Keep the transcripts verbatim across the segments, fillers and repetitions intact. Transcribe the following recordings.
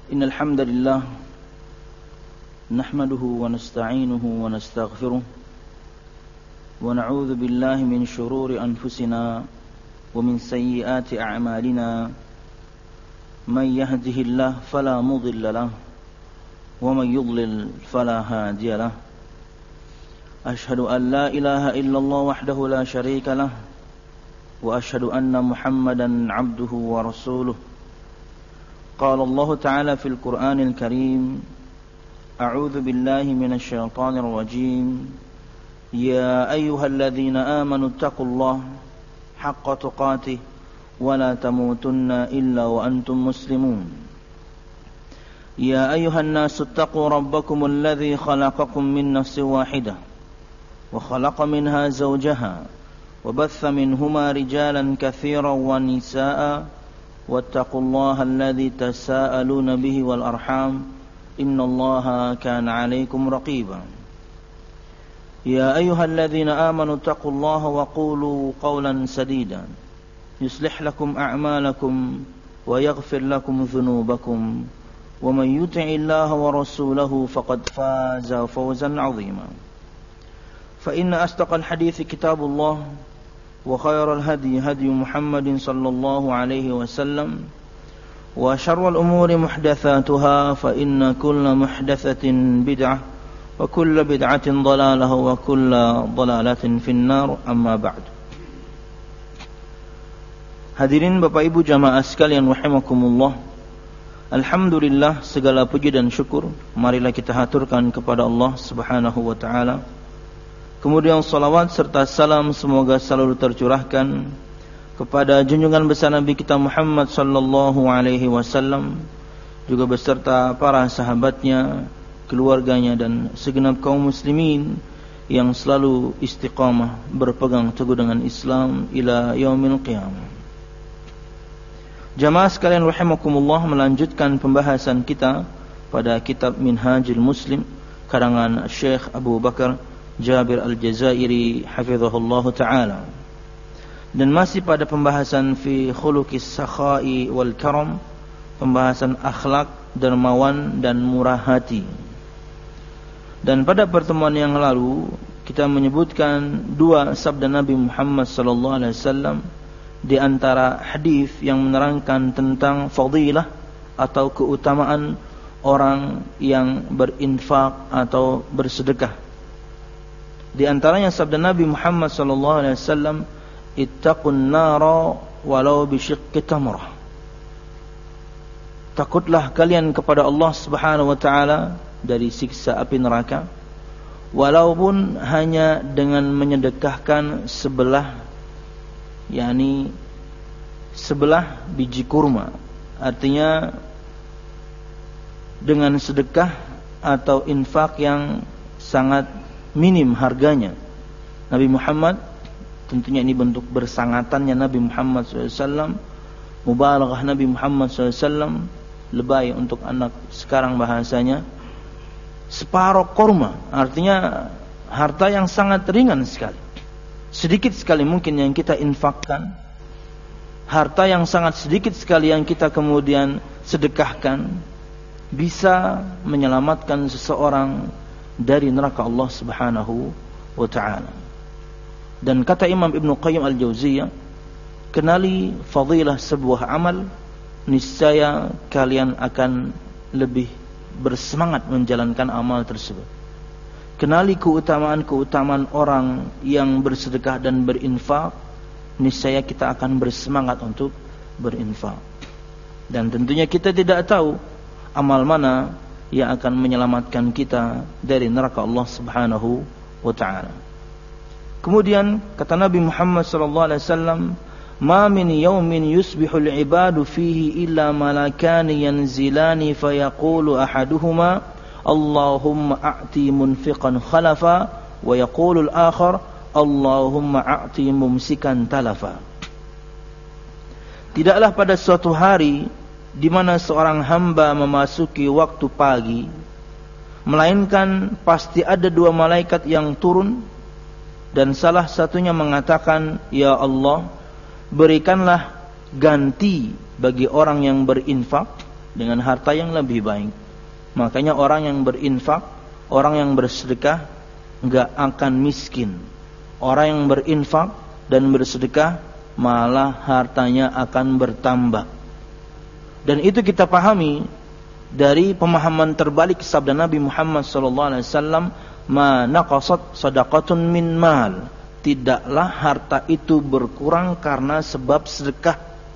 إن الحمد لله نحمده ونستعينه ونستغفره ونعوذ بالله من شرور أنفسنا ومن سيئات أعمالنا من يهده الله فلا مضل له ومن يضلل فلا هادي له أشهد أن لا إله إلا الله وحده لا شريك له وأشهد أن محمدا عبده ورسوله قال الله تعالى في القرآن الكريم أعوذ بالله من الشيطان الرجيم يا أيها الذين آمنوا اتقوا الله حق تقاته ولا تموتن إلا وأنتم مسلمون يا أيها الناس اتقوا ربكم الذي خلقكم من نفس واحدة وخلق منها زوجها وبث منهما رجالا كثيرا ونساء واتقوا الله الذي تساءلون به والأرحام إن الله كان عليكم رقيبا يا أيها الذين آمنوا اتقوا الله وقولوا قولا سديدا يصلح لكم أعمالكم ويغفر لكم ذنوبكم ومن يطع الله ورسوله فقد فاز فوزا عظيما فإن أصدق الحديث كتاب الله وخير الهدي هدي محمد صلى الله عليه وسلم وشر الأمور محدثاتها فإن كل محدثة بدعة وكل بدعة ضلالة وكل ضلالة في النار أما بعد. Hadirin Bapak Ibu jamaah sekalian rahimakumullah. Alhamdulillah, segala puji dan syukur marilah kita haturkan kepada Allah Subhanahu wa taala. Kemudian salawat serta salam semoga selalu tercurahkan kepada junjungan besar Nabi kita Muhammad sallallahu alaihi wasallam, juga beserta para sahabatnya, keluarganya dan segenap kaum muslimin yang selalu istiqamah berpegang teguh dengan Islam ila yaumil qiyamah. Jamaah sekalian rahimakumullah, melanjutkan pembahasan kita pada kitab Minhajul Muslim karangan Syekh Abu Bakar Jabir Al-Jazairi hafizahullah ta'ala, dan masih pada pembahasan fi khuluqis sakha'i wal karam, pembahasan akhlak dermawan dan murah hati. Dan pada pertemuan yang lalu kita menyebutkan dua sabda Nabi Muhammad sallallahu alaihi wasallam di antara hadis yang menerangkan tentang fadilah atau keutamaan orang yang berinfak atau bersedekah. Di antaranya sabda Nabi Muhammad sallallahu alaihi wasallam, ittaqun nara walau bisyiqqi tamrah. Takutlah kalian kepada Allah Subhanahu wa taala dari siksa api neraka walaupun hanya dengan menyedekahkan sebelah yakni sebelah biji kurma. Artinya dengan sedekah atau infak yang sangat minim harganya. Nabi Muhammad, tentunya ini bentuk bersangatannya Nabi Muhammad shallallahu alaihi wasallam, mubalaghah Nabi Muhammad shallallahu alaihi wasallam, lebay untuk anak sekarang bahasanya, separuh kurma, artinya harta yang sangat ringan sekali. Sedikit sekali mungkin yang kita infakkan, harta yang sangat sedikit sekali yang kita kemudian sedekahkan, bisa menyelamatkan seseorang dari neraka Allah Subhanahu wa ta'ala. Dan kata Imam Ibn Qayyim Al-Jauziyah, kenali fadilah sebuah amal, niscaya kalian akan lebih bersemangat menjalankan amal tersebut. Kenali keutamaan-keutamaan orang yang bersedekah dan berinfak, niscaya kita akan bersemangat untuk berinfak. Dan tentunya kita tidak tahu amal mana yang akan menyelamatkan kita dari neraka Allah Subhanahu wa ta'ala. Kemudian kata Nabi Muhammad sallallahu alaihi wasallam, ma min yawmin yusbihul ibadu fihi illa malakani yanzilani fayaqulu ahaduhuma Allahumma a'ti munfiqan khalafa wa yaqulu al-akhar Allahumma a'ti mumsikan talafa. Tidaklah pada suatu hari di mana seorang hamba memasuki waktu pagi, melainkan pasti ada dua malaikat yang turun, dan salah satunya mengatakan, ya Allah, berikanlah ganti bagi orang yang berinfak, dengan harta yang lebih baik. Makanya orang yang berinfak, orang yang bersedekah enggak akan miskin. Orang yang berinfak dan bersedekah malah hartanya akan bertambah. Dan itu kita pahami dari pemahaman terbalik sabda Nabi Muhammad sallallahu alaihi wasallam, "Ma naqasat shadaqatun min mal." Tidaklah harta itu berkurang karena sebab sedekah.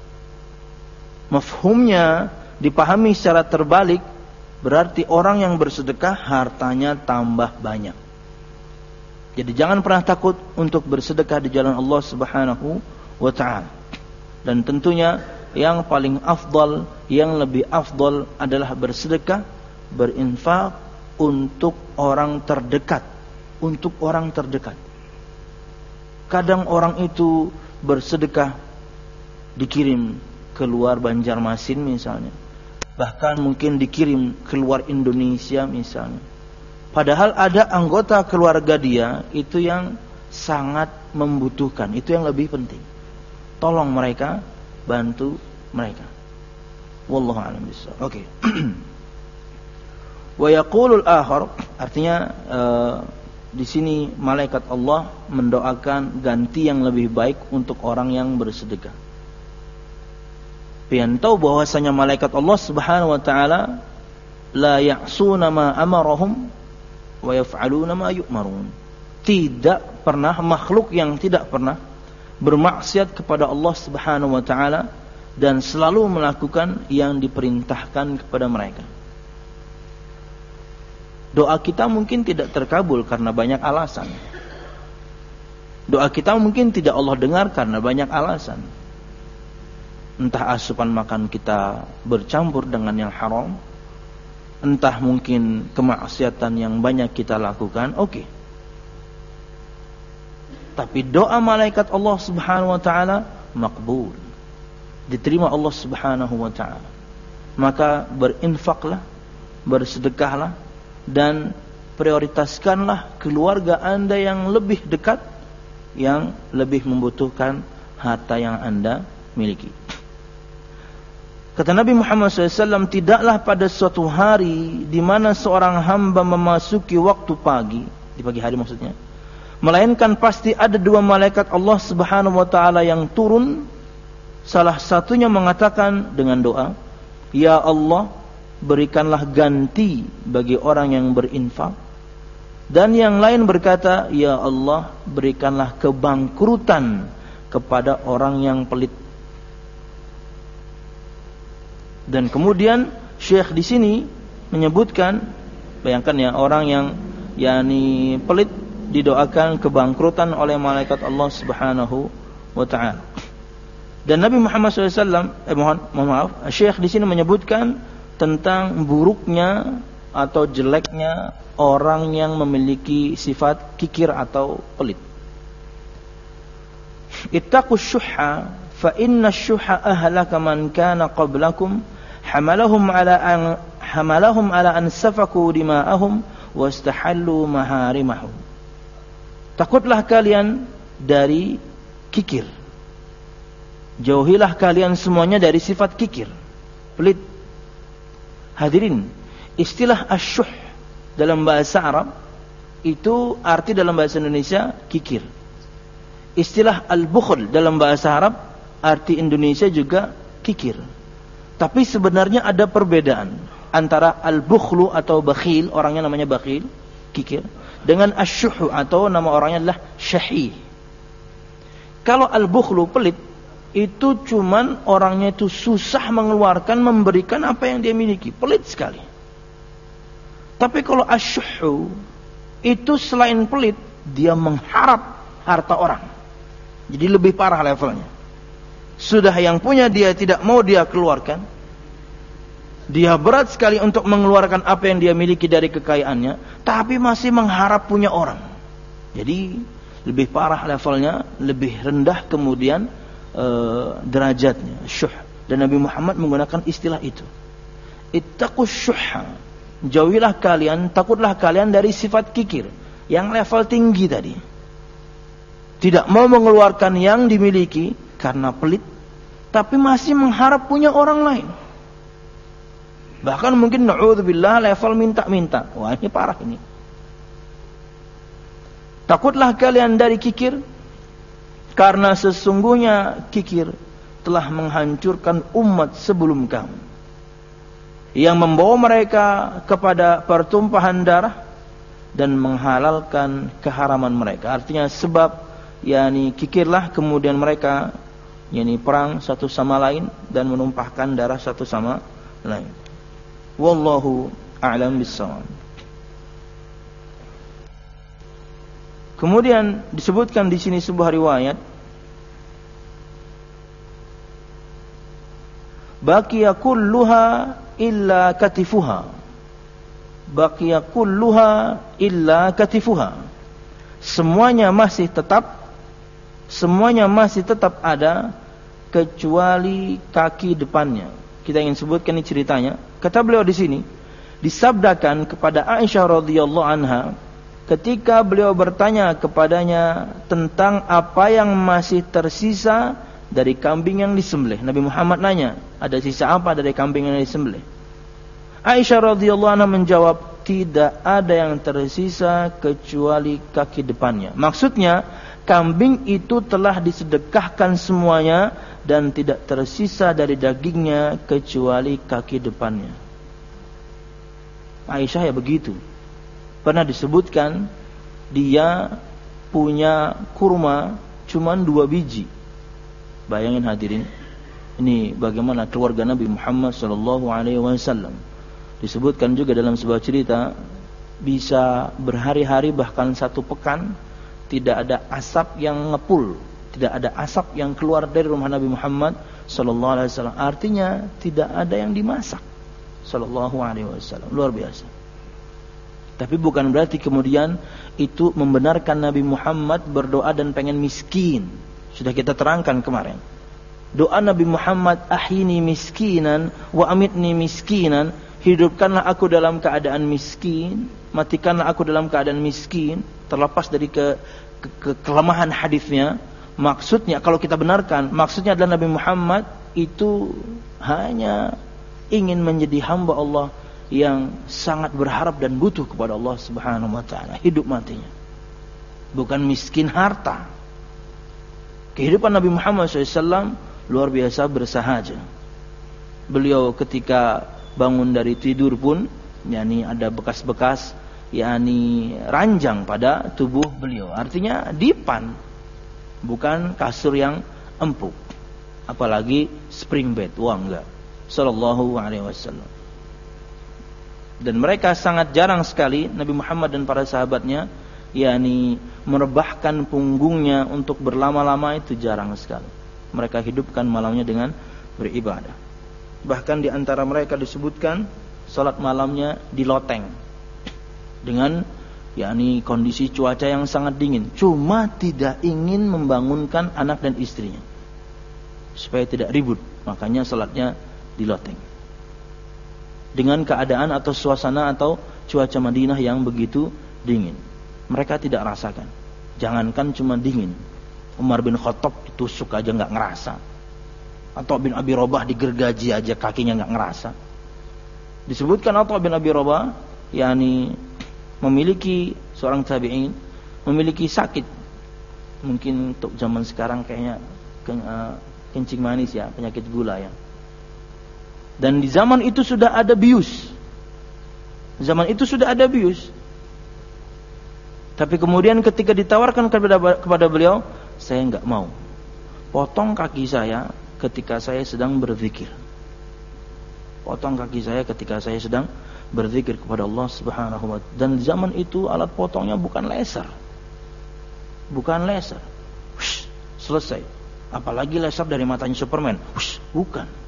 Mafhumnya dipahami secara terbalik, berarti orang yang bersedekah hartanya tambah banyak. Jadi jangan pernah takut untuk bersedekah di jalan Allah Subhanahu wa taala. Dan tentunya yang paling afdal, yang lebih afdal adalah bersedekah, berinfak untuk orang terdekat, untuk orang terdekat. Kadang orang itu bersedekah dikirim keluar Banjarmasin misalnya, bahkan mungkin dikirim keluar Indonesia misalnya. Padahal ada anggota keluarga dia itu yang sangat membutuhkan, itu yang lebih penting. Tolong mereka, bantu mereka. Wallahu a'lam bishawab. Oke. Wa yaqulul akhar, artinya uh, di sini malaikat Allah mendoakan ganti yang lebih baik untuk orang yang bersedekah. Pian tahu bahwasanya malaikat Allah Subhanahu wa taala la ya'suna ma amarahum wa yaf'aluna ma yu'marun. Tidak pernah makhluk yang tidak pernah bermaksiat kepada Allah Subhanahu wa taala dan selalu melakukan yang diperintahkan kepada mereka. Doa kita mungkin tidak terkabul karena banyak alasan. Doa kita mungkin tidak Allah dengar karena banyak alasan. Entah asupan makan kita bercampur dengan yang haram, entah mungkin kemaksiatan yang banyak kita lakukan, oke. Okay. Tapi doa malaikat Allah Subhanahu wa taala makbul, diterima Allah Subhanahu wa taala. Maka berinfaklah, bersedekahlah, dan prioritaskanlah keluarga Anda yang lebih dekat, yang lebih membutuhkan harta yang Anda miliki. Kata Nabi Muhammad shallallahu alaihi wasallam, tidaklah pada suatu hari di mana seorang hamba memasuki waktu pagi, di pagi hari maksudnya, melainkan pasti ada dua malaikat Allah Subhanahu wa taala yang turun. Salah satunya mengatakan dengan doa, "Ya Allah, berikanlah ganti bagi orang yang berinfak." Dan yang lain berkata, "Ya Allah, berikanlah kebangkrutan kepada orang yang pelit." Dan kemudian Syekh di sini menyebutkan, bayangkan ya, orang yang yakni pelit didoakan kebangkrutan oleh malaikat Allah Subhanahu wa taala. Dan Nabi Muhammad shallallahu alaihi wasallam, eh mohon, mohon maaf, Syekh di sini menyebutkan tentang buruknya atau jeleknya orang yang memiliki sifat kikir atau pelit. Ittaqus syuhha fa inna syuhha ahlaka man kana qablakum hamalahum ala an hamalahum ala an safaku dima'ahum wastahallu maharimahum. Takutlah kalian dari kikir. Jauhilah kalian semuanya dari sifat kikir, pelit. Hadirin, istilah asyuh dalam bahasa Arab itu arti dalam bahasa Indonesia kikir. Istilah al-bukhl dalam bahasa Arab arti Indonesia juga kikir. Tapi sebenarnya ada perbedaan antara al-bukhlu atau bakhil, orangnya namanya bakhil, kikir, dengan asyuh atau nama orangnya adalah syahih. Kalau al-bukhlu pelit, itu cuman orangnya itu susah mengeluarkan, memberikan apa yang dia miliki, pelit sekali. Tapi kalau asyuh itu selain pelit, dia mengharap harta orang. Jadi lebih parah levelnya. Sudah yang punya dia tidak mau dia keluarkan, dia berat sekali untuk mengeluarkan apa yang dia miliki dari kekayaannya, tapi masih mengharap punya orang. Jadi lebih parah levelnya, lebih rendah kemudian Uh, derajatnya, syuh. Dan Nabi Muhammad menggunakan istilah itu. Ittaqus syuhha, jauhilah kalian, takutlah kalian dari sifat kikir yang level tinggi tadi. Tidak mau mengeluarkan yang dimiliki karena pelit, tapi masih mengharap punya orang lain. Bahkan mungkin na'udzubillah level minta-minta. Wah, ini parah ini. Takutlah kalian dari kikir, karena sesungguhnya kikir telah menghancurkan umat sebelum kamu, yang membawa mereka kepada pertumpahan darah dan menghalalkan keharaman mereka. Artinya sebab yakni kikirlah kemudian mereka yakni perang satu sama lain dan menumpahkan darah satu sama lain. Wallahu a'lam bissawab. Kemudian disebutkan di sini sebuah riwayat, baqiya kulluha illa katifuha. Baqiya kulluha illa katifuha. Semuanya masih tetap semuanya masih tetap ada kecuali kaki depannya. Kita ingin sebutkan ini ceritanya. Kata beliau di sini, disabdakan kepada Aisyah radhiyallahu anha ketika beliau bertanya kepadanya tentang apa yang masih tersisa dari kambing yang disembelih. Nabi Muhammad nanya, ada sisa apa dari kambing yang disembelih? Aisyah radhiyallahu anha menjawab, tidak ada yang tersisa kecuali kaki depannya. Maksudnya, kambing itu telah disedekahkan semuanya dan tidak tersisa dari dagingnya kecuali kaki depannya. Aisyah ya begitu. Pernah disebutkan dia punya kurma cuman dua biji. Bayangin hadirin, ini bagaimana keluarga Nabi Muhammad sallallahu alaihi wasallam. Disebutkan juga dalam sebuah cerita, bisa berhari-hari bahkan satu pekan tidak ada asap yang ngepul, tidak ada asap yang keluar dari rumah Nabi Muhammad sallallahu alaihi wasallam. Artinya tidak ada yang dimasak sallallahu alaihi wasallam. Luar biasa. Tapi bukan berarti kemudian itu membenarkan Nabi Muhammad berdoa dan pengen miskin. Sudah kita terangkan kemarin. Doa Nabi Muhammad, ahyini miskinan wa amitni miskinan. Hidupkanlah aku dalam keadaan miskin, matikanlah aku dalam keadaan miskin. Terlepas dari ke, ke, ke kelemahan hadisnya, maksudnya kalau kita benarkan, maksudnya adalah Nabi Muhammad itu hanya ingin menjadi hamba Allah yang sangat berharap dan butuh kepada Allah Subhanahu wa taala hidup matinya. Bukan miskin harta. Kehidupan Nabi Muhammad shallallahu alaihi wasallam luar biasa bersahaja. Beliau ketika bangun dari tidur pun yakni ada bekas-bekas yakni ranjang pada tubuh beliau. Artinya dipan, bukan kasur yang empuk. Apalagi spring bed. Wah enggak. Sallallahu alaihi wasallam. Dan mereka sangat jarang sekali Nabi Muhammad dan para sahabatnya yakni merebahkan punggungnya untuk berlama-lama, itu jarang sekali. Mereka hidupkan malamnya dengan beribadah. Bahkan di antara mereka disebutkan salat malamnya di loteng dengan yakni kondisi cuaca yang sangat dingin, cuma tidak ingin membangunkan anak dan istrinya supaya tidak ribut, makanya salatnya di loteng. Dengan keadaan atau suasana atau cuaca Madinah yang begitu dingin, mereka tidak rasakan. Jangankan cuma dingin, Umar bin Khattab ditusuk aja nggak ngerasa, atau bin Abi Robah digergaji aja kakinya nggak ngerasa. Disebutkan Atha bin Abi Robah yakni memiliki seorang tabi'in memiliki sakit, mungkin untuk zaman sekarang kayaknya kencing manis ya, penyakit gula ya. Dan di zaman itu sudah ada bius. Zaman itu sudah ada bius. Tapi kemudian ketika ditawarkan kepada kepada beliau, saya enggak mau. Potong kaki saya ketika saya sedang berzikir. Potong kaki saya ketika saya sedang berzikir kepada Allah Subhanahu wa taala. Dan di zaman itu alat potongnya bukan laser. Bukan laser. Hush, selesai. Apalagi laser dari matanya Superman. Hush, bukan.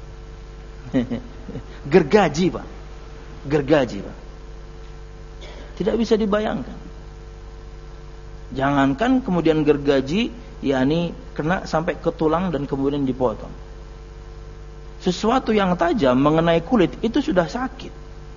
Gergaji Pak, gergaji Pak, tidak bisa dibayangkan. Jangankan kemudian gergaji, yakni kena sampai ke tulang dan kemudian dipotong. Sesuatu yang tajam mengenai kulit itu sudah sakit,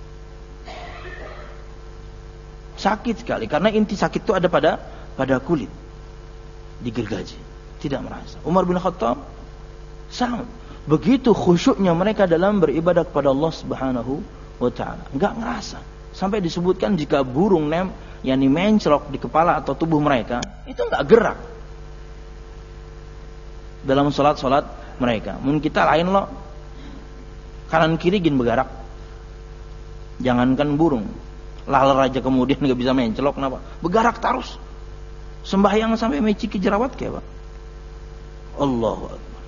sakit sekali. Karena inti sakit itu ada pada pada kulit. Digergaji, tidak merasa. Umar bin Khattab sama. Begitu khusyuknya mereka dalam beribadah kepada Allah Subhanahu wa ta'ala. Enggak ngerasa. Sampai disebutkan jika burung nem yakni mencrok di kepala atau tubuh mereka, itu enggak gerak dalam salat-salat mereka. Mungkin kita lain loh, kanan kiri gin bergerak. Jangankan burung, laler aja kemudian enggak bisa mencrok, kenapa? Bergerak terus. Sembahyang sampai meciki jerawat kayak Pak. Allahu Akbar.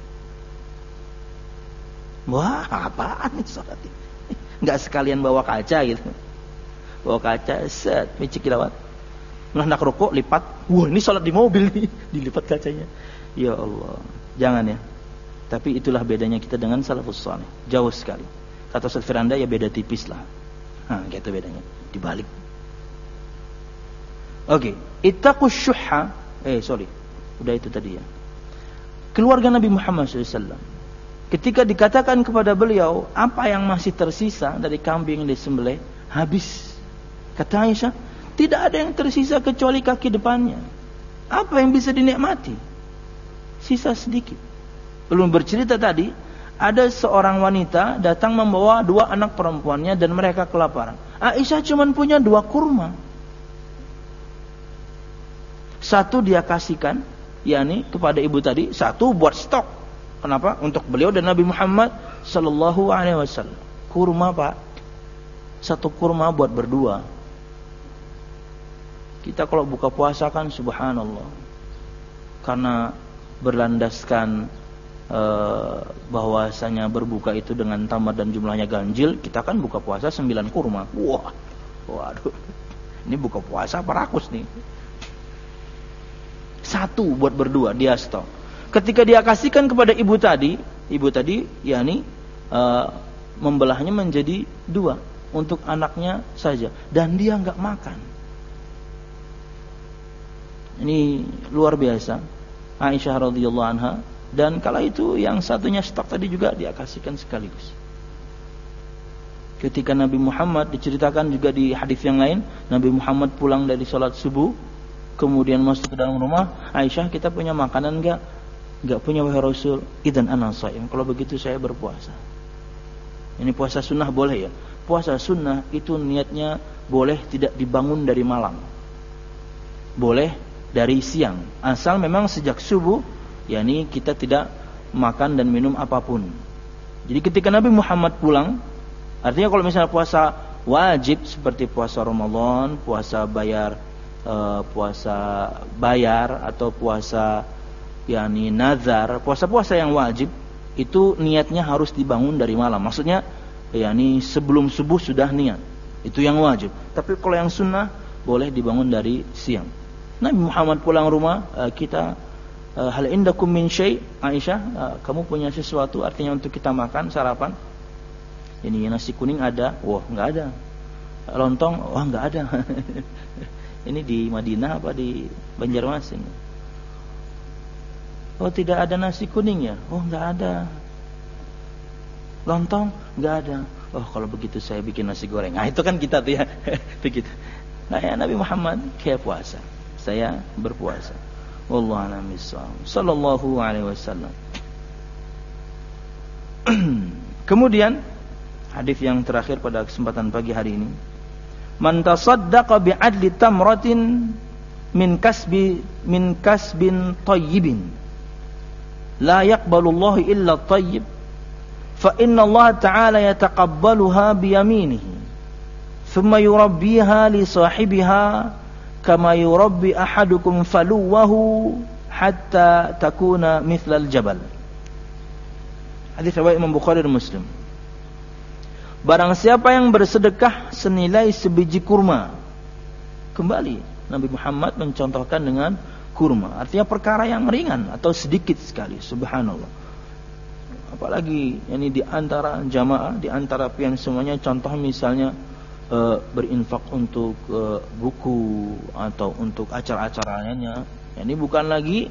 Wah, apaan nih salat ini? Enggak sekalian bawa kaca gitu. Bawa kaca, set, meciki jerawat. Nah, nak rokok lipat. Wah, ini salat di mobil nih, dilipat kacanya. Ya Allah, jangan ya. Tapi itulah bedanya kita dengan salafus saleh. Jauh sekali. Kata Ustaz Firanda ya beda tipis lah. Nah, gitu bedanya. Dibalik. Oke, okay. Ittaqus syuhha. Eh, sorry. Udah itu tadi ya. Keluarga Nabi Muhammad shallallahu alaihi wasallam. Ketika dikatakan kepada beliau, apa yang masih tersisa dari kambing yang disembelih? Habis. Kata Aisyah, tidak ada yang tersisa kecuali kaki depannya. Apa yang bisa dinikmati? Sisa sedikit. Belum bercerita tadi, ada seorang wanita datang membawa dua anak perempuannya dan mereka kelaparan. Aisyah cuma punya dua kurma. Satu dia kasihkan, yakni kepada ibu tadi, satu buat stok. Kenapa? Untuk beliau dan Nabi Muhammad sallallahu alaihi wasallam. Kurma, Pak. Satu kurma buat berdua. Kita kalau buka puasa kan subhanallah. Karena berlandaskan e, bahwasanya berbuka itu dengan tamat dan jumlahnya ganjil, kita kan buka puasa sembilan kurma. Wah. Waduh. Ini buka puasa apa rakus nih? Satu buat berdua dia stok. Ketika dia kasihkan kepada ibu tadi, ibu tadi yakni e, membelahnya menjadi dua untuk anaknya saja dan dia enggak makan. Ini luar biasa. Aisyah radhiyallahu anha, dan kala itu yang satunya stok tadi juga dia kasihkan sekaligus. Ketika Nabi Muhammad diceritakan juga di hadis yang lain, Nabi Muhammad pulang dari sholat subuh, kemudian masuk ke dalam rumah, Aisyah, kita punya makanan enggak? Enggak punya wahai Rasul. Idzan ana shaim. Kalau begitu saya berpuasa. Ini puasa sunnah boleh ya? Puasa sunnah itu niatnya boleh tidak dibangun dari malam. Boleh dari siang, asal memang sejak subuh, yakni kita tidak makan dan minum apapun. Jadi ketika Nabi Muhammad pulang, artinya kalau misalnya puasa wajib seperti puasa Ramadan, puasa bayar, uh, puasa bayar atau puasa yakni nazar, puasa-puasa yang wajib itu niatnya harus dibangun dari malam. Maksudnya, yakni sebelum subuh sudah niat. Itu yang wajib. Tapi kalau yang sunnah boleh dibangun dari siang. Nabi Muhammad pulang rumah, kita hal indakum min syai', Aisyah, kamu punya sesuatu artinya untuk kita makan sarapan? Ini nasi kuning ada? Wah, enggak ada. Lontong? Wah, enggak ada. Ini di Madinah apa di Banjarmasin? Oh, tidak ada nasi kuning ya? Oh, enggak ada. Lontong? Enggak ada. Oh, kalau begitu saya bikin nasi goreng. Nah, itu kan kita tuh ya. Begitu. Nah, ya Nabi Muhammad kayak puasa. Saya berpuasa. Wallahu a'lam bishawab. Sallallahu alaihi wasallam. Kemudian hadis yang terakhir pada kesempatan pagi hari ini. Man tasaddaqa bi'adli tamratin min kasbi min kasbin tayyibin la yaqbalu Allah illa tayyib fa inna Allah ta'ala yataqabbaluha bi yaminihi thumma yurabbiha li sahibiha kama yurabbi ahadukum faluwahu hatta takuna mithlal jabal. Hadis riwayat Imam Bukhari dan Muslim. Barang siapa yang bersedekah senilai sebiji kurma. Kembali Nabi Muhammad mencontohkan dengan kurma, artinya perkara yang ringan atau sedikit sekali. Subhanallah. Apalagi ini di antara jamaah, di antara pian semuanya, contoh misalnya Uh, berinfak untuk uh, buku atau untuk acara-acaranya, ini bukan lagi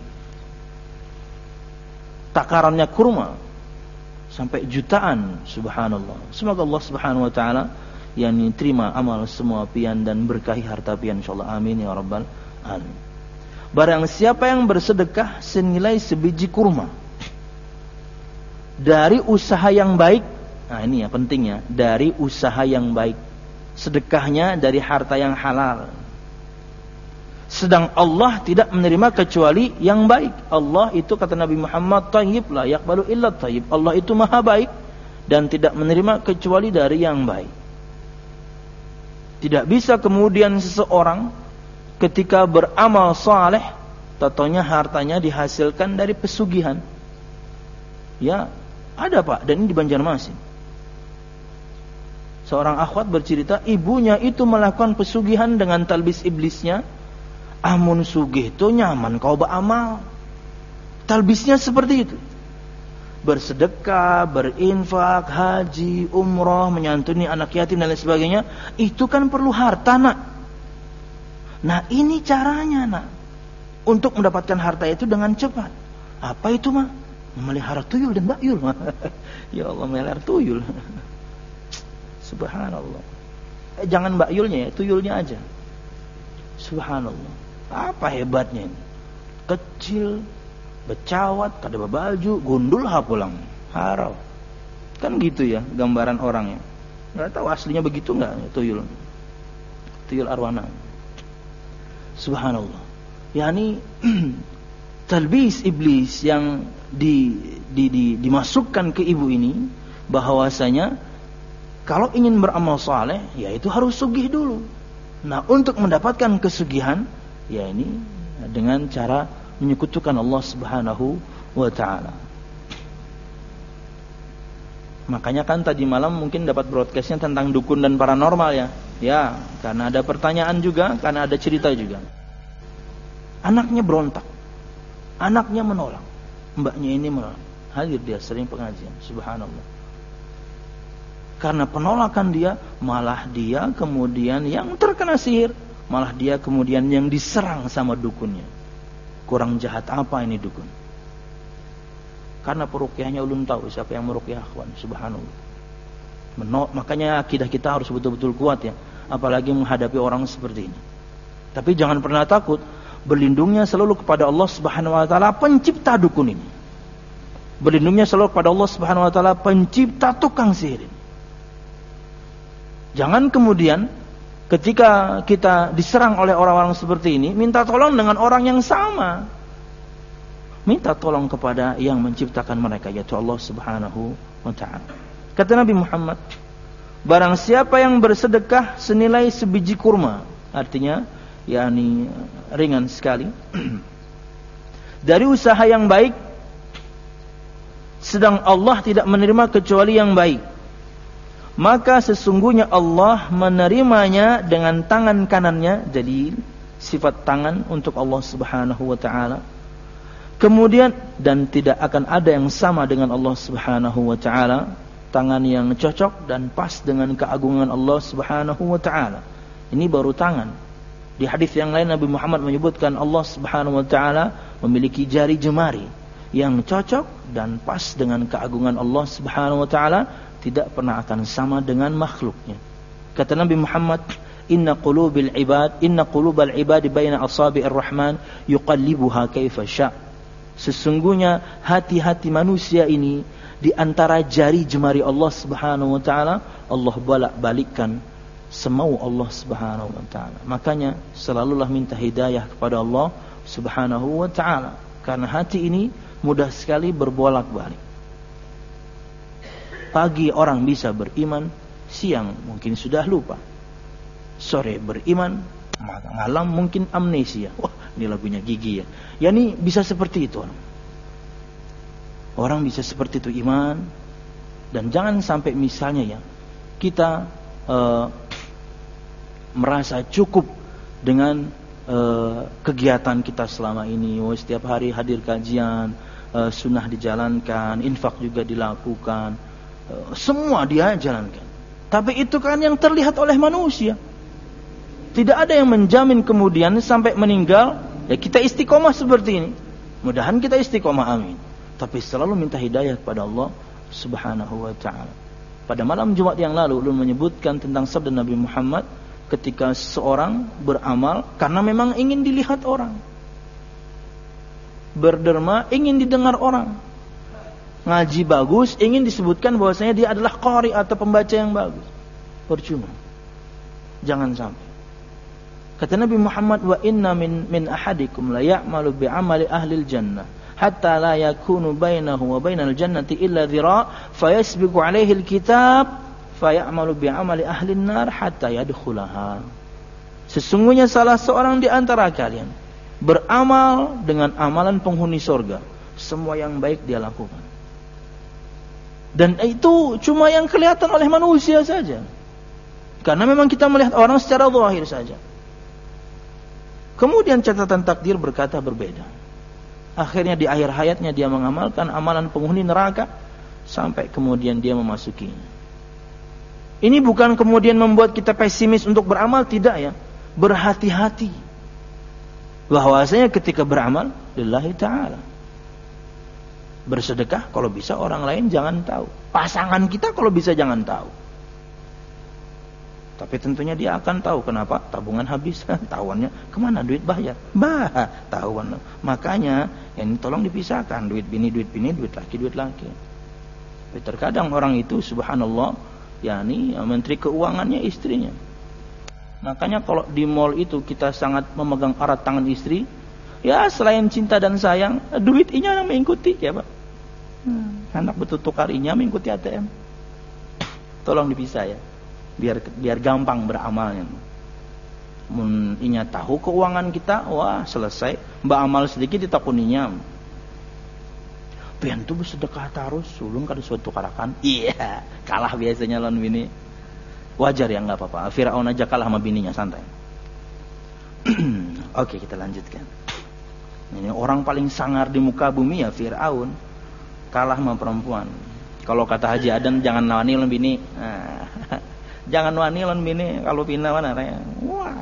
takarannya kurma sampai jutaan. Subhanallah. Semoga Allah Subhanahu wa taala yang terima amal semua pian dan berkahi harta pian insyaallah. Amin ya rabbal alamin. Barang siapa yang bersedekah senilai sebiji kurma dari usaha yang baik, Nah ini ya pentingnya, dari usaha yang baik. Sedekahnya dari harta yang halal. Sedang Allah tidak menerima kecuali yang baik. Allah itu kata Nabi Muhammad, thayyib la yaqbalu illa thayyib. Allah itu maha baik dan tidak menerima kecuali dari yang baik. Tidak bisa kemudian seseorang ketika beramal saleh, tatonya hartanya dihasilkan dari pesugihan. Ya, ada Pak, dan ini di Banjarmasin. Seorang akhwat bercerita, ibunya itu melakukan pesugihan dengan talbis iblisnya. Amun sugih itu nyaman kau beramal. Talbisnya seperti itu. Bersedekah, berinfak, haji, umroh, menyantuni anak yatim dan lain sebagainya. Itu kan perlu harta nak. Nah ini caranya nak, untuk mendapatkan harta itu dengan cepat. Apa itu mah? Memelihara tuyul dan bakyul. Ya Allah, memelihara tuyul. Subhanallah. Eh, jangan bakyulnya ya, tuyulnya aja. Subhanallah. Apa hebatnya ini? Kecil, becawat, kada baju, gundul ha pulang. Harau. Kan gitu ya gambaran orangnya. Enggak tahu aslinya begitu enggak tuyul. Tuyul arwana. Subhanallah. Yani talbis iblis yang di, di, di, dimasukkan ke ibu ini, bahwasanya kalau ingin beramal saleh, ya itu harus sugih dulu. Nah, untuk mendapatkan kesugihan, ya ini dengan cara menyekutukan Allah Subhanahu wa taala. Makanya kan tadi malam mungkin dapat broadcastnya tentang dukun dan paranormal ya. Ya, karena ada pertanyaan juga, karena ada cerita juga. Anaknya berontak. Anaknya menolak. Mbaknya ini menolak. Hadir dia sering pengajian. Subhanallah. Karena penolakan dia, malah dia kemudian yang terkena sihir. Malah dia kemudian yang diserang sama dukunnya. Kurang jahat apa ini dukun? Karena peruqyahnya ulun tahu siapa yang meruqyah akhwan. Subhanallah. Menol, makanya akidah kita harus betul-betul kuat ya. Apalagi menghadapi orang seperti ini. Tapi jangan pernah takut. Berlindungnya selalu kepada Allah Subhanahu wa taala, pencipta dukun ini. Berlindungnya selalu kepada Allah Subhanahu wa taala, pencipta tukang sihir ini. Jangan kemudian ketika kita diserang oleh orang-orang seperti ini, minta tolong dengan orang yang sama. Minta tolong kepada yang menciptakan mereka, yaitu Allah Subhanahu wa taala. Kata Nabi Muhammad, barang siapa yang bersedekah senilai sebiji kurma, artinya yakni ringan sekali, dari usaha yang baik, sedang Allah tidak menerima kecuali yang baik, maka sesungguhnya Allah menerimanya dengan tangan kanannya. Jadi sifat tangan untuk Allah Subhanahu wa taala. Kemudian, dan tidak akan ada yang sama dengan Allah Subhanahu wa taala, tangan yang cocok dan pas dengan keagungan Allah Subhanahu wa taala. Ini baru tangan. Di hadis yang lain Nabi Muhammad menyebutkan Allah Subhanahu wa taala memiliki jari jemari yang cocok dan pas dengan keagungan Allah Subhanahu wa taala, tidak pernah akan sama dengan makhluknya. Kata Nabi Muhammad, inna qulubil ibad inna qulubal ibadi baina asabi'ir rahman yuqallibuha kaifa sya'. Sesungguhnya hati-hati manusia ini di antara jari jemari Allah Subhanahu wa taala, Allah bolak-balikkan semau Allah Subhanahu wa taala. Makanya selalulah minta hidayah kepada Allah Subhanahu wa taala, karena hati ini mudah sekali berbolak-balik. Pagi orang bisa beriman, siang mungkin sudah lupa. Sore beriman, malam mungkin amnesia. Wah, ini lagunya Gigi ya. Yani bisa seperti itu orang. Orang bisa seperti itu iman. Dan jangan sampai misalnya ya, kita uh, merasa cukup dengan uh, kegiatan kita selama ini. Oh, setiap hari hadir kajian, uh, sunnah dijalankan, infak juga dilakukan, uh, semua dia jalankan. Tapi itu kan yang terlihat oleh manusia. Tidak ada yang menjamin kemudian sampai meninggal ya kita istiqomah seperti ini. Mudahan kita istiqomah, amin. Tapi selalu minta hidayah kepada Allah Subhanahu wa ta'ala. Pada malam Jumat yang lalu ulun menyebutkan tentang sabda Nabi Muhammad ketika seorang beramal karena memang ingin dilihat orang, berderma ingin didengar orang, ngaji bagus, ingin disebutkan bahwasanya dia adalah qari atau pembaca yang bagus. Percuma. Jangan sampai. Kata Nabi Muhammad, wa inna min min ahadikum la ya'malu bi amali ahli jannah hatta la yakunu bainahu wa bainal jannati illa dhira fayasbiqu alaihi alkitab fayamalu bi amali ahli nar hatta yadkhulaha. Sesungguhnya salah seorang di antara kalian beramal dengan amalan penghuni surga. Semua yang baik dia lakukan. Dan itu cuma yang kelihatan oleh manusia saja. Karena memang kita melihat orang secara zahir saja. Kemudian catatan takdir berkata berbeda. Akhirnya di akhir hayatnya dia mengamalkan amalan penghuni neraka sampai kemudian dia memasukinya. Ini bukan kemudian membuat kita pesimis untuk beramal, tidak ya. Berhati-hati. Bahwasanya ketika beramal lillahi ta'ala. Bersedekah kalau bisa orang lain jangan tahu. Pasangan kita kalau bisa jangan tahu. Tapi tentunya dia akan tahu kenapa tabungan habis. Tahuannya kemana duit bayar? Bah, tahuan. Makanya ini tolong dipisahkan. Duit bini, duit bini, duit laki, duit laki. Tapi terkadang orang itu subhanallah, yakni menteri keuangannya istrinya. Makanya kalau di mall itu kita sangat memegang erat tangan istri, ya selain cinta dan sayang, duit inya yang mengikuti ya Pak. Hmm. Anak betul tukarinya mengikuti A T M. Tolong dipisah ya, biar biar gampang beramalnya. Mun inya tahu keuangan kita, wah selesai. Mbak amal sedikit ditakuninya. Pian tuh bersedekah terus, sulung kada suatu karakan. Iya, kalah biasanya lawan bini. Wajar ya, nggak apa-apa. Firaun aja kalah sama bininya, santai. Oke, kita lanjutkan. Ini orang paling sangar di muka bumi ya Firaun, kalah sama perempuan. Kalau kata Haji Adan, jangan wani lawan bini. Nah, jangan wani lawan bini kalau pindah mana ya. Wah.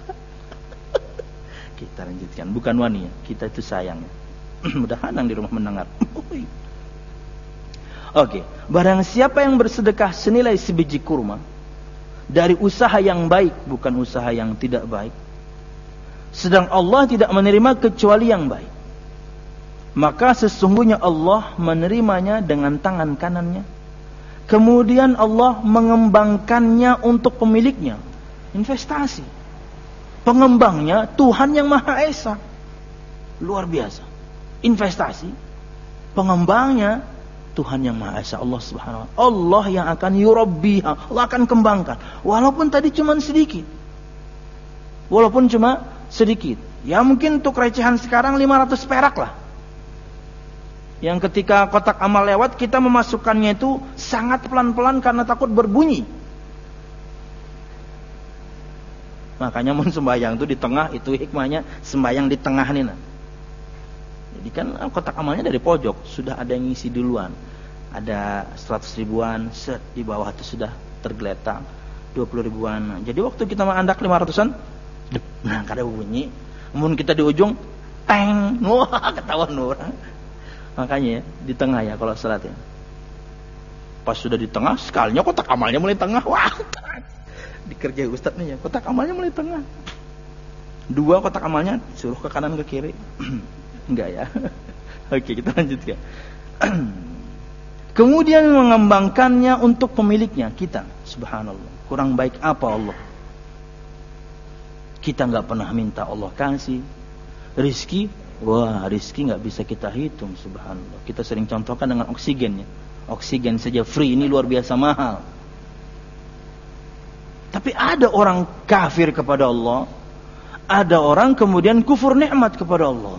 Kita lanjutkan. Bukan wani ya, kita itu sayang. Mudah-mudahan yang di rumah mendengar. Oke, barang siapa yang bersedekah senilai sebiji kurma dari usaha yang baik, bukan usaha yang tidak baik, sedang Allah tidak menerima kecuali yang baik, maka sesungguhnya Allah menerimanya dengan tangan kanannya. Kemudian Allah mengembangkannya untuk pemiliknya. Investasi. Pengembangnya Tuhan yang Maha Esa. Luar biasa. Investasi. Pengembangnya Tuhan yang Maha Esa, Allah Subhanahu wa taala. Allah yang akan yurabbiha, Allah akan kembangkan. Walaupun tadi cuma sedikit. Walaupun cuma sedikit. Ya mungkin untuk recehan sekarang lima ratus perak lah. Yang ketika kotak amal lewat, kita memasukkannya itu sangat pelan-pelan karena takut berbunyi. Makanya mun sembahyang itu di tengah, itu hikmahnya sembahyang di tengah nih nah. Jadi kan kotak amalnya dari pojok, sudah ada yang ngisi duluan. Ada seratus ribuan, set di bawah itu sudah tergeletak dua puluh ribuan. Jadi waktu kita mengandak lima ratusan, nah kada bunyi. Mun kita di ujung, teng, wah ketahuan orang. Makanya ya, di tengah ya kalau salat ya. Pas sudah di tengah, sekalinya kotak amalnya mulai tengah. Wah, dikerjai ustaz nih ya, kotak amalnya mulai tengah. Dua kotak amalnya suruh ke kanan ke kiri. Enggak ya. Oke, kita lanjutkan. Kemudian mengembangkannya untuk pemiliknya, kita. Subhanallah. Kurang baik apa Allah? Kita enggak pernah minta Allah kasih. Rizki, wah rizki enggak bisa kita hitung. Subhanallah. Kita sering contohkan dengan oksigennya. Oksigen saja free, ini luar biasa mahal. Tapi ada orang kafir kepada Allah, ada orang kemudian kufur nikmat kepada Allah.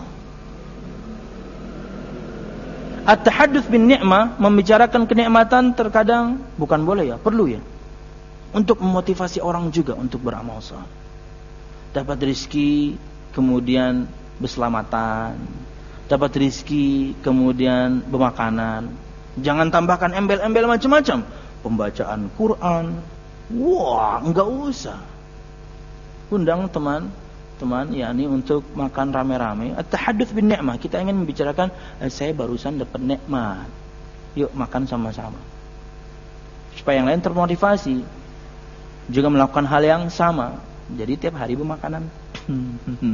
At-tahadduts bin ni'mah, membicarakan kenikmatan terkadang bukan boleh ya, perlu ya. Untuk memotivasi orang juga untuk beramal saleh. Dapat rezeki, kemudian berselamatan. Dapat rezeki, kemudian bermakanan. Jangan tambahkan embel-embel macam-macam. Pembacaan Quran. Wah, enggak usah. Undang teman teman yakni untuk makan rame-rame. At-tahadduts bin ni'mah, kita ingin membicarakan eh, saya barusan dapat nikmat. Yuk makan sama-sama. Supaya yang lain termotivasi juga melakukan hal yang sama. Jadi tiap hari bermakanan.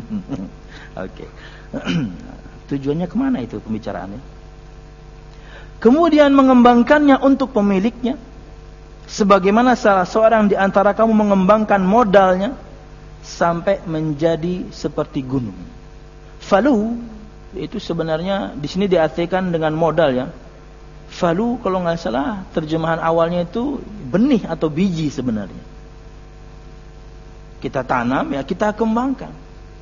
Oke. Okay. Tujuannya kemana itu pembicaraannya? kemudian mengembangkannya untuk pemiliknya, sebagaimana salah seorang di antara kamu mengembangkan modalnya sampai menjadi seperti gunung. Falu itu sebenarnya di sini diartikan dengan modal ya. Falu kalau nggak salah terjemahan awalnya itu benih atau biji sebenarnya. Kita tanam ya kita kembangkan.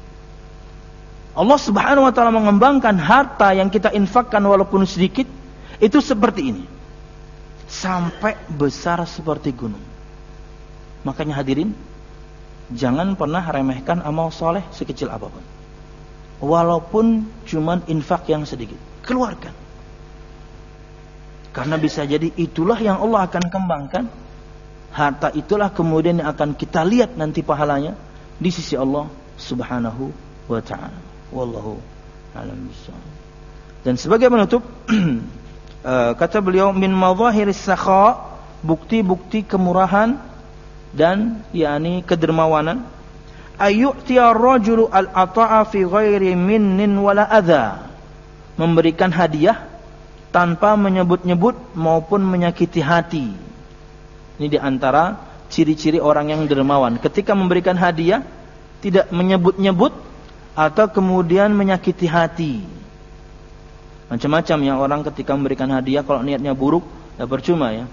Allah Subhanahu wa taala mengembangkan harta yang kita infakkan walaupun sedikit itu seperti ini. Sampai besar seperti gunung. Makanya hadirin, jangan pernah remehkan amal soleh sekecil apapun. Walaupun cuman infak yang sedikit, keluarkan. Karena bisa jadi itulah yang Allah akan kembangkan. Harta itulah kemudian yang akan kita lihat nanti pahalanya di sisi Allah Subhanahu wa ta'ala. Wallahu a'lam bishawab. Dan sebagai penutup kata beliau, min madhahiris sakha, bukti-bukti kemurahan dan yakni kedermawanan, ayyu'tiya ar-rajulu al-ata'a fi ghairi minnin wala adza, memberikan hadiah tanpa menyebut-nyebut maupun menyakiti hati. Ini di antara ciri-ciri orang yang dermawan. Ketika memberikan hadiah tidak menyebut-nyebut atau kemudian menyakiti hati. Macam-macam ya orang ketika memberikan hadiah, kalau niatnya buruk ya percuma ya.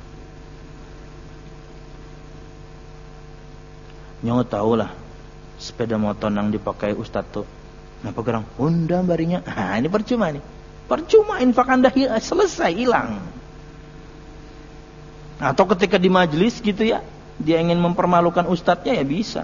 Nyawa tahulah sepeda motor yang dipakai ustadz tuh. Napa gerang? Honda barinya. Ah ini percuma nih. Percuma infak Anda selesai hilang. Atau ketika di majelis gitu ya, dia ingin mempermalukan ustadznya ya bisa.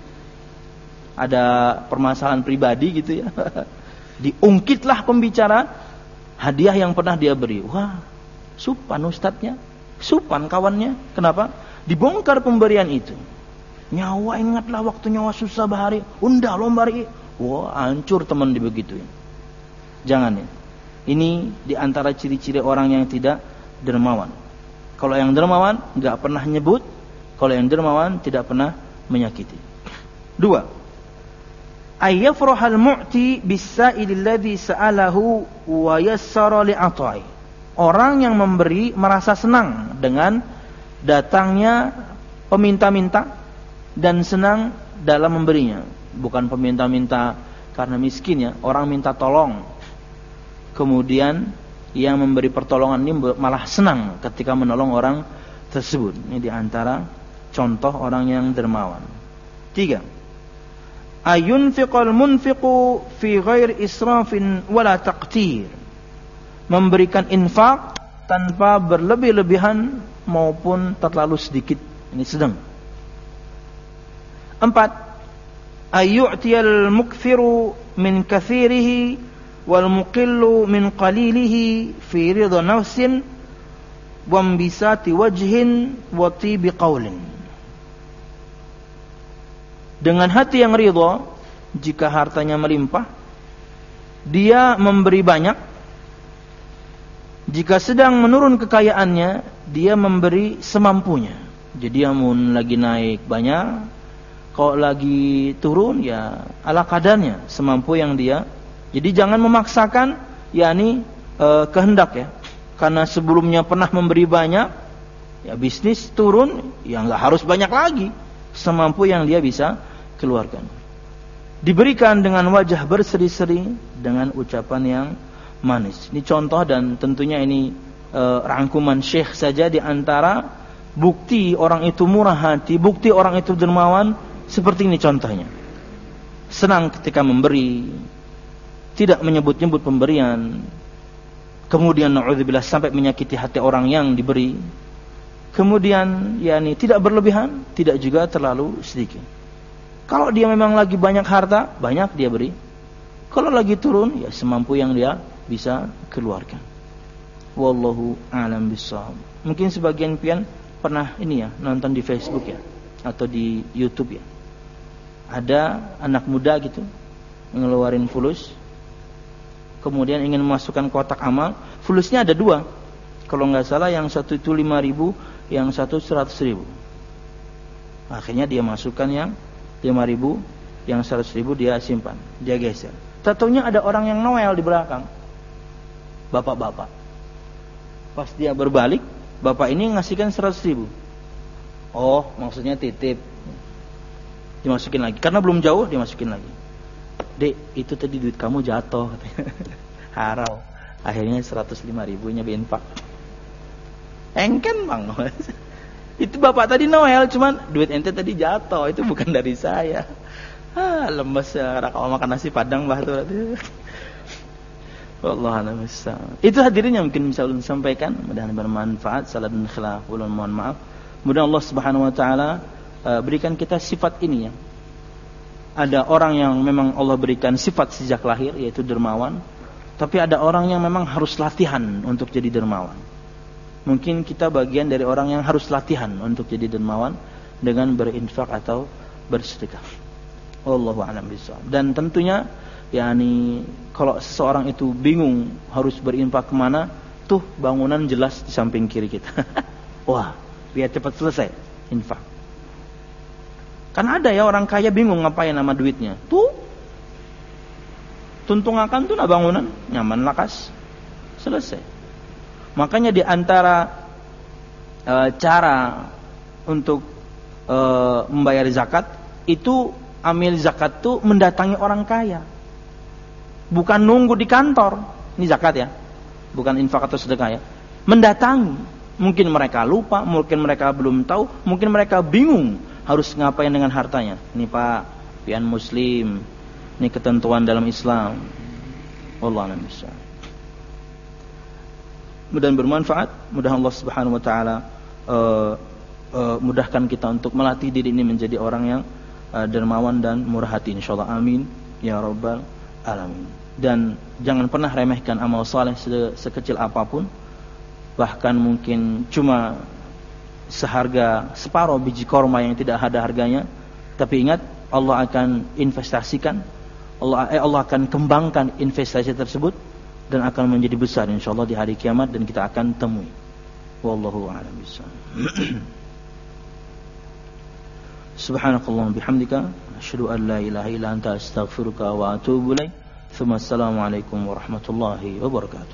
Ada permasalahan pribadi gitu ya. Diungkitlah pembicaraan hadiah yang pernah dia beri. Wah, supan ustadznya, supan kawannya. Kenapa? Dibongkar pemberian itu. Nyawa ingatlah waktu nyawa susah bahari, unda lombari. Wah, hancur teman dibegituin. Jangan ya. Ini di antara ciri-ciri orang yang tidak dermawan. Kalau yang dermawan enggak pernah nyebut, kalau yang dermawan tidak pernah menyakiti. Dua, ayyafrahal mu'ti bis-sa'ilil ladzi sa'alahu wa yassara li'atai. Orang yang memberi merasa senang dengan datangnya peminta-minta dan senang dalam memberinya. Bukan peminta-minta karena miskin ya, orang minta tolong. Kemudian yang memberi pertolongan ini malah senang ketika menolong orang tersebut. Ini diantara contoh orang yang dermawan. Tiga, ayunfiqal munfiqu fi ghair israfin wala taqtir. Memberikan infak tanpa berlebih-lebihan maupun terlalu sedikit. Ini sedang. Empat, ayyu'tiyal mukthiru min kathirihi wal muqillu min qalilihi fi ridha nafsin wa ambisati wajhin wa tibi qaulin. Dengan hati yang ridha jika hartanya melimpah, dia memberi banyak. Jika sedang menurun kekayaannya, dia memberi semampunya. Jadi amun lagi naik banyak, kalau lagi turun ya ala kadarnya, semampu yang dia. Jadi jangan memaksakan yakni e, kehendak ya. Karena sebelumnya pernah memberi banyak, ya bisnis turun, ya enggak harus banyak lagi. Semampu yang dia bisa keluarkan. Diberikan dengan wajah berseri-seri, dengan ucapan yang manis. Ini contoh dan tentunya ini e, rangkuman Syekh saja di antara bukti orang itu murah hati, bukti orang itu dermawan. Seperti ini contohnya. Senang ketika memberi, tidak menyebut-nyebut pemberian, kemudian na'udzubillah sampai menyakiti hati orang yang diberi, kemudian yakni tidak berlebihan, tidak juga terlalu sedikit. Kalau dia memang lagi banyak harta, banyak dia beri. Kalau lagi turun, ya semampu yang dia bisa keluarkan. Wallahu a'lam bishawab. Mungkin sebagian pian pernah ini ya nonton di Facebook ya atau di YouTube ya. Ada anak muda gitu ngeluarin fulus, kemudian ingin memasukkan kotak amal. Fulusnya ada dua, kalau nggak salah yang satu itu lima ribu, yang satu seratus ribu. Akhirnya dia masukkan yang lima ribu, yang seratus ribu dia simpan, dia geser. Tentunya ada orang yang noel di belakang, bapak-bapak. Pas dia berbalik, bapak ini ngasihkan seratus ribu. Oh, maksudnya titip. Dimasukin lagi. Karena belum jauh, dimasukin lagi. Dek, itu tadi duit kamu jatuh. Haram. Akhirnya seratus lima ribunya berinfak. Engken bang. Itu bapak tadi Noel, cuman duit ente tadi jatuh. Itu bukan dari saya. Ah, lemes ya. Kalau makan nasi padang bah tuh. Wallahu a'lam. Itu hadirin yang mungkin bisa ulun sampaikan. Mudah-mudahan bermanfaat. Salah dan khilaf. Ulun mohon maaf. Mudah Allah Subhanahu wa taala uh, berikan kita sifat ini ya. Ada orang yang memang Allah berikan sifat sejak lahir yaitu dermawan, tapi ada orang yang memang harus latihan untuk jadi dermawan. Mungkin kita bagian dari orang yang harus latihan untuk jadi dermawan dengan berinfak atau bersedekah. Wallahu a'lam bishawab. Dan tentunya yakni kalau seseorang itu bingung harus berinfak kemana, tuh bangunan jelas di samping kiri kita. Wah, biar cepat selesai infak. Kan ada ya orang kaya bingung ngapain sama duitnya. Tuh tuntung akan tuh nah bangunan nyaman lakas selesai. Makanya di antara e, cara untuk e, membayar zakat itu amil zakat tuh mendatangi orang kaya. Bukan nunggu di kantor. Ini zakat ya. Bukan infak atau sedekah ya. Mendatangi. Mungkin mereka lupa, mungkin mereka belum tahu, mungkin mereka bingung harus ngapain dengan hartanya. Ini Pak, pian muslim. Ini ketentuan dalam Islam. Wallahu a'lam bishawab. Mudah-mudahan bermanfaat. Mudah Allah Subhanahu wa taala uh, uh, mudahkan kita untuk melatih diri ini menjadi orang yang uh, dermawan dan murah hati insyaallah. Amin ya rabbal alamin. Dan jangan pernah remehkan amal saleh sekecil apapun. Bahkan mungkin cuma seharga separuh biji korma yang tidak ada harganya, tapi ingat Allah akan investasikan, Allah eh, Allah akan kembangkan investasi tersebut dan akan menjadi besar insyaallah di hari kiamat dan kita akan temui. Wallahu a'lam bishawab. Subhanakallahumma bihamdika asyhadu an la ilaha illa anta astaghfiruka wa atubu ilaik. Assalamualaikum warahmatullahi wabarakatuh.